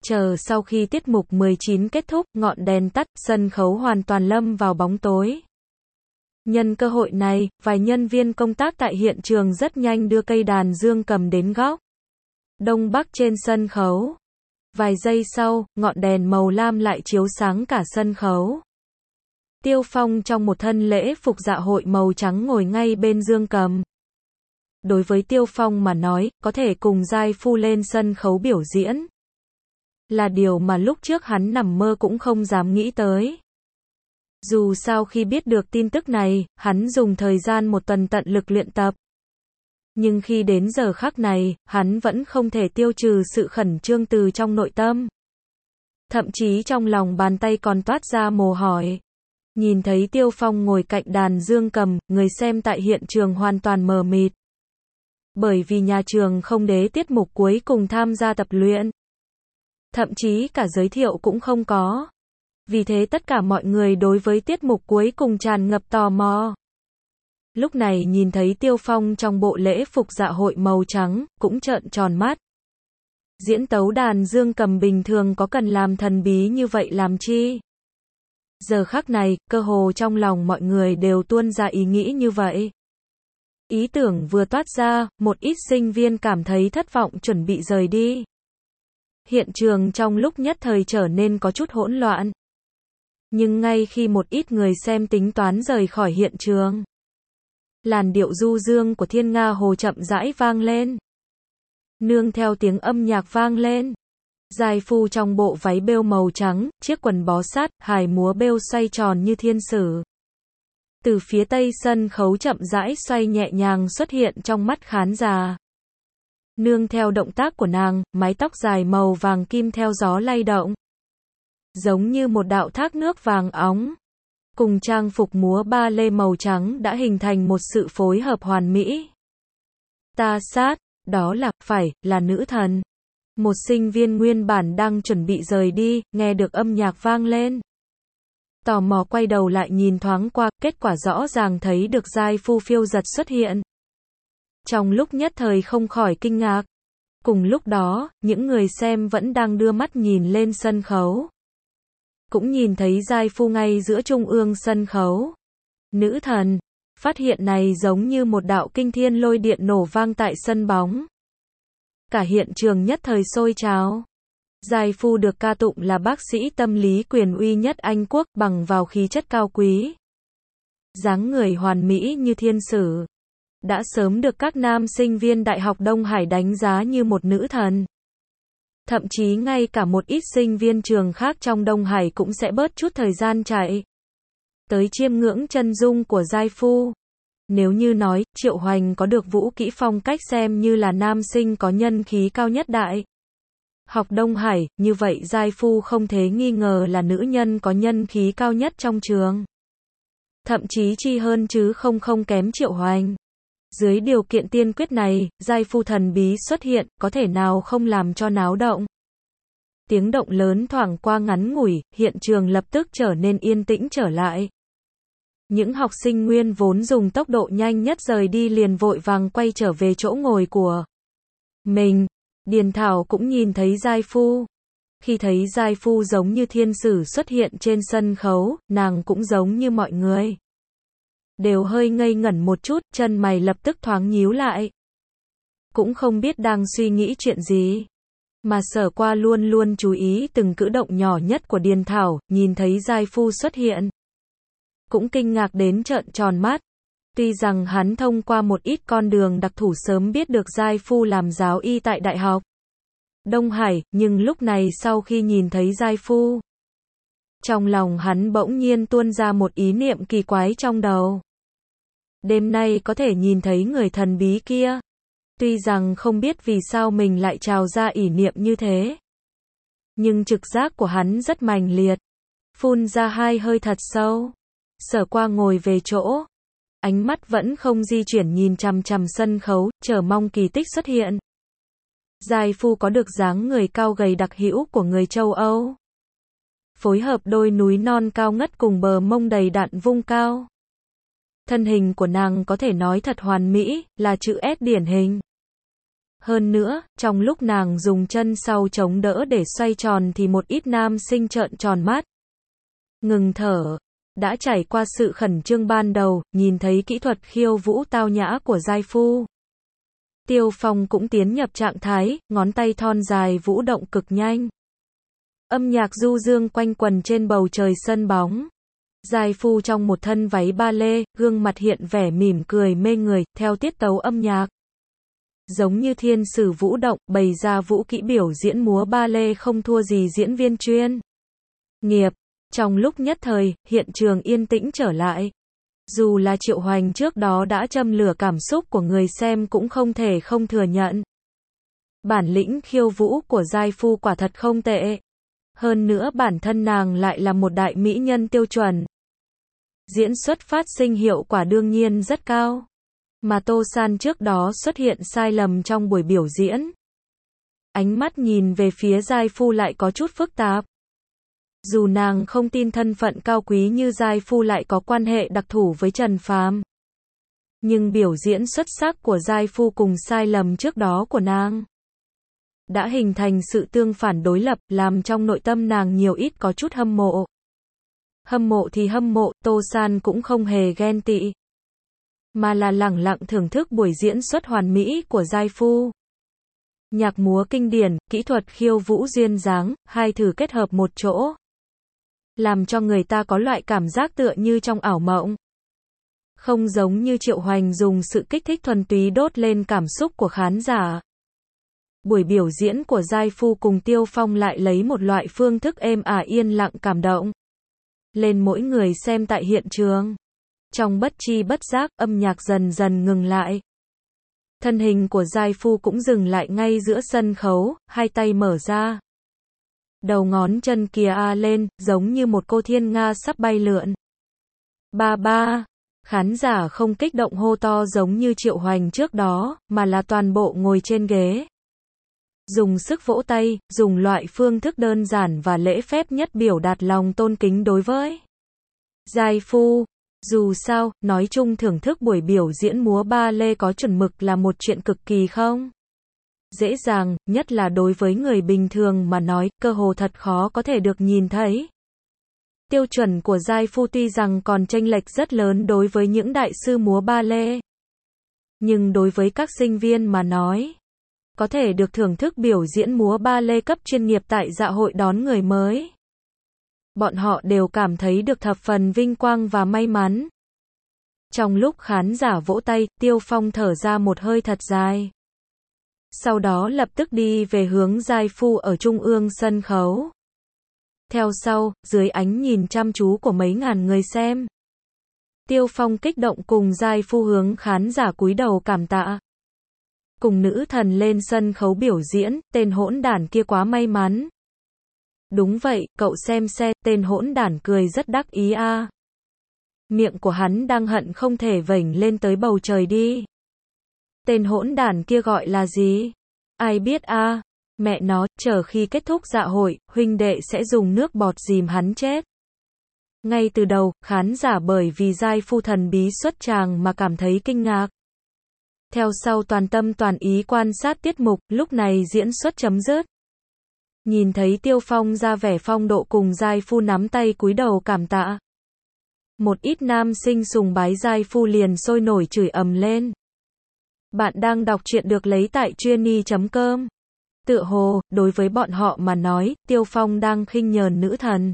Chờ sau khi tiết mục 19 kết thúc, ngọn đèn tắt, sân khấu hoàn toàn lâm vào bóng tối. Nhân cơ hội này, vài nhân viên công tác tại hiện trường rất nhanh đưa cây đàn dương cầm đến góc đông bắc trên sân khấu. Vài giây sau, ngọn đèn màu lam lại chiếu sáng cả sân khấu. Tiêu Phong trong một thân lễ phục dạ hội màu trắng ngồi ngay bên dương cầm. Đối với Tiêu Phong mà nói, có thể cùng giai phu lên sân khấu biểu diễn là điều mà lúc trước hắn nằm mơ cũng không dám nghĩ tới. Dù sao khi biết được tin tức này, hắn dùng thời gian một tuần tận lực luyện tập. Nhưng khi đến giờ khắc này, hắn vẫn không thể tiêu trừ sự khẩn trương từ trong nội tâm. Thậm chí trong lòng bàn tay còn toát ra mồ hôi. Nhìn thấy Tiêu Phong ngồi cạnh đàn dương cầm, người xem tại hiện trường hoàn toàn mờ mịt. Bởi vì nhà trường không đế tiết mục cuối cùng tham gia tập luyện. Thậm chí cả giới thiệu cũng không có. Vì thế tất cả mọi người đối với tiết mục cuối cùng tràn ngập tò mò. Lúc này nhìn thấy Tiêu Phong trong bộ lễ phục dạ hội màu trắng, cũng trợn tròn mắt. Diễn tấu đàn dương cầm bình thường có cần làm thần bí như vậy làm chi? Giờ khắc này, cơ hồ trong lòng mọi người đều tuôn ra ý nghĩ như vậy. Ý tưởng vừa toát ra, một ít sinh viên cảm thấy thất vọng chuẩn bị rời đi. Hiện trường trong lúc nhất thời trở nên có chút hỗn loạn. Nhưng ngay khi một ít người xem tính toán rời khỏi hiện trường, làn điệu du dương của Thiên Nga Hồ chậm rãi vang lên. Nương theo tiếng âm nhạc vang lên, giai phu trong bộ váy bêu màu trắng, chiếc quần bó sát, hài múa bêu xoay tròn như thiên sử. Từ phía tây sân khấu chậm rãi xoay nhẹ nhàng xuất hiện trong mắt khán giả. Nương theo động tác của nàng, mái tóc dài màu vàng kim theo gió lay động. Giống như một đạo thác nước vàng óng. Cùng trang phục múa ba lê màu trắng đã hình thành một sự phối hợp hoàn mỹ. Ta sát, đó phải là nữ thần. Một sinh viên nguyên bản đang chuẩn bị rời đi, nghe được âm nhạc vang lên. Tò mò quay đầu lại nhìn thoáng qua, kết quả rõ ràng thấy được giai phu phiêu giật xuất hiện. Trong lúc nhất thời không khỏi kinh ngạc. Cùng lúc đó, những người xem vẫn đang đưa mắt nhìn lên sân khấu. Cũng nhìn thấy giai phu ngay giữa trung ương sân khấu. Nữ thần, phát hiện này giống như một đạo kinh thiên lôi điện nổ vang tại sân bóng. Cả hiện trường nhất thời sôi trào. Giai phu được ca tụng là bác sĩ tâm lý quyền uy nhất Anh quốc, bằng vào khí chất cao quý, dáng người hoàn mỹ như thiên sử, đã sớm được các nam sinh viên Đại học Đông Hải đánh giá như một nữ thần. Thậm chí ngay cả một ít sinh viên trường khác trong Đông Hải cũng sẽ bớt chút thời gian chạy tới chiêm ngưỡng chân dung của giai phu. Nếu như nói, Triệu Hoành có được vũ kỹ phong cách xem như là nam sinh có nhân khí cao nhất Đại học Đông Hải, như vậy giai phu không thể nghi ngờ là nữ nhân có nhân khí cao nhất trong trường. Thậm chí chi hơn chứ không kém Triệu Hoành. Dưới điều kiện tiên quyết này, giai phu thần bí xuất hiện, có thể nào không làm cho náo động. Tiếng động lớn thoảng qua ngắn ngủi, hiện trường lập tức trở nên yên tĩnh trở lại. Những học sinh nguyên vốn dùng tốc độ nhanh nhất rời đi liền vội vàng quay trở về chỗ ngồi của mình. Điền Thảo cũng nhìn thấy giai phu. Khi thấy giai phu giống như thiên sử xuất hiện trên sân khấu, nàng cũng giống như mọi người. Đều hơi ngây ngẩn một chút, chân mày lập tức thoáng nhíu lại. Cũng không biết đang suy nghĩ chuyện gì. Mà Sở Qua luôn luôn chú ý từng cử động nhỏ nhất của Điền Thảo, nhìn thấy giai phu xuất hiện. Cũng kinh ngạc đến trợn tròn mắt. Tuy rằng hắn thông qua một ít con đường đặc thủ sớm biết được giai phu làm giáo y tại Đại học Đông Hải, nhưng lúc này sau khi nhìn thấy giai phu, trong lòng hắn bỗng nhiên tuôn ra một ý niệm kỳ quái trong đầu. Đêm nay có thể nhìn thấy người thần bí kia. Tuy rằng không biết vì sao mình lại trào ra ý niệm như thế, nhưng trực giác của hắn rất mạnh liệt. Phun ra hai hơi thật sâu. Sở Qua ngồi về chỗ, ánh mắt vẫn không di chuyển nhìn chằm chằm sân khấu, chờ mong kỳ tích xuất hiện. Giai phu có được dáng người cao gầy đặc hữu của người châu Âu, phối hợp đôi núi non cao ngất cùng bờ mông đầy đặn vung cao. Thân hình của nàng có thể nói thật hoàn mỹ, là chữ S điển hình. Hơn nữa, trong lúc nàng dùng chân sau chống đỡ để xoay tròn thì một ít nam sinh trợn tròn mắt, ngừng thở. Đã trải qua sự khẩn trương ban đầu, nhìn thấy kỹ thuật khiêu vũ tao nhã của giai phu, Tiêu Phong cũng tiến nhập trạng thái, ngón tay thon dài vũ động cực nhanh. Âm nhạc du dương quanh quần trên bầu trời sân bóng. Giai phu trong một thân váy ba lê, gương mặt hiện vẻ mỉm cười mê người, theo tiết tấu âm nhạc. Giống như thiên sử vũ động, bày ra vũ kỹ biểu diễn múa ba lê không thua gì diễn viên chuyên nghiệp. Trong lúc nhất thời, hiện trường yên tĩnh trở lại. Dù là Triệu Hoành trước đó đã châm lửa cảm xúc của người xem cũng không thể không thừa nhận. Bản lĩnh khiêu vũ của giai phu quả thật không tệ. Hơn nữa bản thân nàng lại là một đại mỹ nhân tiêu chuẩn. Diễn xuất phát sinh hiệu quả đương nhiên rất cao. Mà Tô San trước đó xuất hiện sai lầm trong buổi biểu diễn. Ánh mắt nhìn về phía giai phu lại có chút phức tạp. Dù nàng không tin thân phận cao quý như giai phu lại có quan hệ đặc thù với Trần Phàm, nhưng biểu diễn xuất sắc của giai phu cùng sai lầm trước đó của nàng đã hình thành sự tương phản đối lập, làm trong nội tâm nàng nhiều ít có chút hâm mộ. Hâm mộ thì hâm mộ, Tô San cũng không hề ghen tị, mà là lẳng lặng thưởng thức buổi diễn xuất hoàn mỹ của giai phu. Nhạc múa kinh điển, kỹ thuật khiêu vũ duyên dáng, hai thứ kết hợp một chỗ, làm cho người ta có loại cảm giác tựa như trong ảo mộng. Không giống như Triệu Hoành dùng sự kích thích thuần túy đốt lên cảm xúc của khán giả. Buổi biểu diễn của giai phu cùng Tiêu Phong lại lấy một loại phương thức êm ả yên lặng cảm động lên mỗi người xem tại hiện trường. Trong bất chi bất giác, âm nhạc dần dần ngừng lại. Thân hình của giai phu cũng dừng lại ngay giữa sân khấu, hai tay mở ra. Đầu ngón chân kia lên, giống như một cô thiên nga sắp bay lượn. Ba ba. Khán giả không kích động hô to giống như Triệu Hoành trước đó, mà là toàn bộ ngồi trên ghế. Dùng sức vỗ tay, dùng loại phương thức đơn giản và lễ phép nhất biểu đạt lòng tôn kính đối với giai phu. Dù sao, nói chung thưởng thức buổi biểu diễn múa ba lê có chuẩn mực là một chuyện cực kỳ không dễ dàng, nhất là đối với người bình thường mà nói, cơ hồ thật khó có thể được nhìn thấy. Tiêu chuẩn của giai phu tuy rằng còn chênh lệch rất lớn đối với những đại sư múa ba lê, nhưng đối với các sinh viên mà nói, có thể được thưởng thức biểu diễn múa ba lê cấp chuyên nghiệp tại dạ hội đón người mới, bọn họ đều cảm thấy được thập phần vinh quang và may mắn. Trong lúc khán giả vỗ tay, Tiêu Phong thở ra một hơi thật dài. Sau đó lập tức đi về hướng giai phu ở trung ương sân khấu. Theo sau, dưới ánh nhìn chăm chú của mấy ngàn người xem, Tiêu Phong kích động cùng giai phu hướng khán giả cúi đầu cảm tạ. Cùng nữ thần lên sân khấu biểu diễn, tên hỗn đản kia quá may mắn. Đúng vậy, cậu xem, tên hỗn đản cười rất đắc ý a. Miệng của hắn đang hận không thể vểnh lên tới bầu trời đi. Tên hỗn đản kia gọi là gì? Ai biết a? Mẹ nó, chờ khi kết thúc dạ hội, huynh đệ sẽ dùng nước bọt dìm hắn chết. Ngay từ đầu, khán giả bởi vì giai phu thần bí xuất tràng mà cảm thấy kinh ngạc. Theo sau toàn tâm toàn ý quan sát tiết mục, lúc này diễn xuất chấm dứt. Nhìn thấy Tiêu Phong ra vẻ phong độ cùng giai phu nắm tay cúi đầu cảm tạ. Một ít nam sinh sùng bái giai phu liền sôi nổi chửi ầm lên. Bạn đang đọc truyện được lấy tại truyenee.com. Tựa hồ, đối với bọn họ mà nói, Tiêu Phong đang khinh nhờn nữ thần.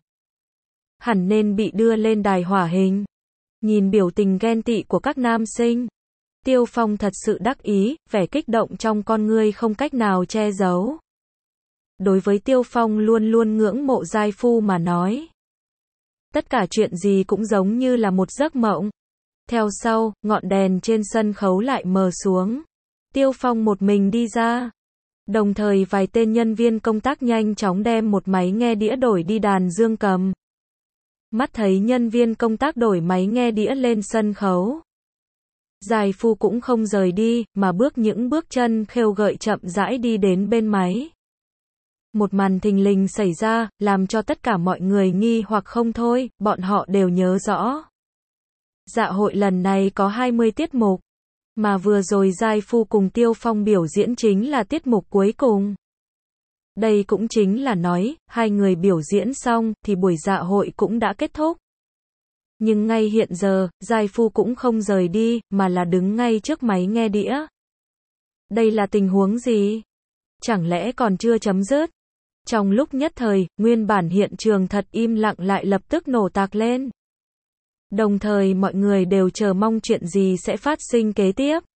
Hẳn nên bị đưa lên đài hỏa hình. Nhìn biểu tình ghen tị của các nam sinh, Tiêu Phong thật sự đắc ý, vẻ kích động trong con ngươi không cách nào che giấu. Đối với Tiêu Phong luôn luôn ngưỡng mộ giai phu mà nói, tất cả chuyện gì cũng giống như là một giấc mộng. Theo sau, ngọn đèn trên sân khấu lại mờ xuống. Tiêu Phong một mình đi ra. Đồng thời vài tên nhân viên công tác nhanh chóng đem một máy nghe đĩa đổi đi đàn dương cầm. Mắt thấy nhân viên công tác đổi máy nghe đĩa lên sân khấu, giai phu cũng không rời đi, mà bước những bước chân khêu gợi chậm rãi đi đến bên máy. Một màn thình lình xảy ra, làm cho tất cả mọi người nghi hoặc không thôi, bọn họ đều nhớ rõ. Dạ hội lần này có 20 tiết mục. Mà vừa rồi Giai Phu cùng Tiêu Phong biểu diễn chính là tiết mục cuối cùng. Đây cũng chính là nói, hai người biểu diễn xong, thì buổi dạ hội cũng đã kết thúc. Nhưng ngay hiện giờ, Giai Phu cũng không rời đi, mà là đứng ngay trước máy nghe đĩa. Đây là tình huống gì? Chẳng lẽ còn chưa chấm dứt? Trong lúc nhất thời, nguyên bản hiện trường thật im lặng lại lập tức nổ tạc lên. Đồng thời mọi người đều chờ mong chuyện gì sẽ phát sinh kế tiếp.